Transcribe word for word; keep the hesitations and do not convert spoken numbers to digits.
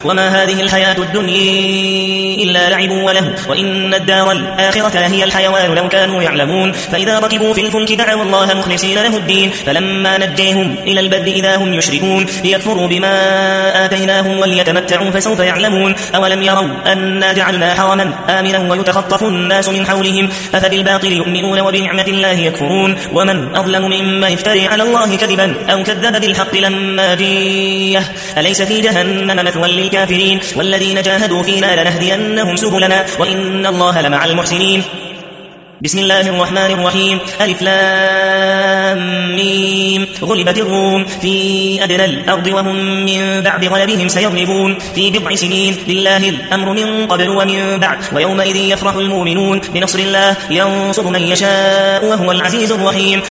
وما هذه الحياة الدنيا إلا لعب وله وإن الدار الآخرة لهي الحيوان لو كانوا يعلمون فإذا ركبوا في الفلك دعوا الله مخلصين له الدين فلما نجيهم إلى البر إذا هم يشركون ليكفروا بما آتيناهم وليتمتعوا فسوف يعلمون أولم يروا أنا جعلنا حرما آمنا ويتخطف الناس من حولهم أفبالباطل يؤمنون وبنعمة الله يكفرون ومن أظلم ممن افتري على الله كذبا أو كذب بالحق لما جيه أليس في جهنم مثوى للكافرين والذين جاهدوا فينا لنهدينهم سبلنا وإن الله لمع المحسنين. بسم الله الرحمن الرحيم. ألف لام ميم. غلبت الروم في أدنى الأرض وهم من بعد غلبهم سيغلبون في بضع سنين لله الأمر من قبل ومن بعد ويومئذ يفرح المؤمنون بنصر الله ينصر من يشاء وهو العزيز الرحيم.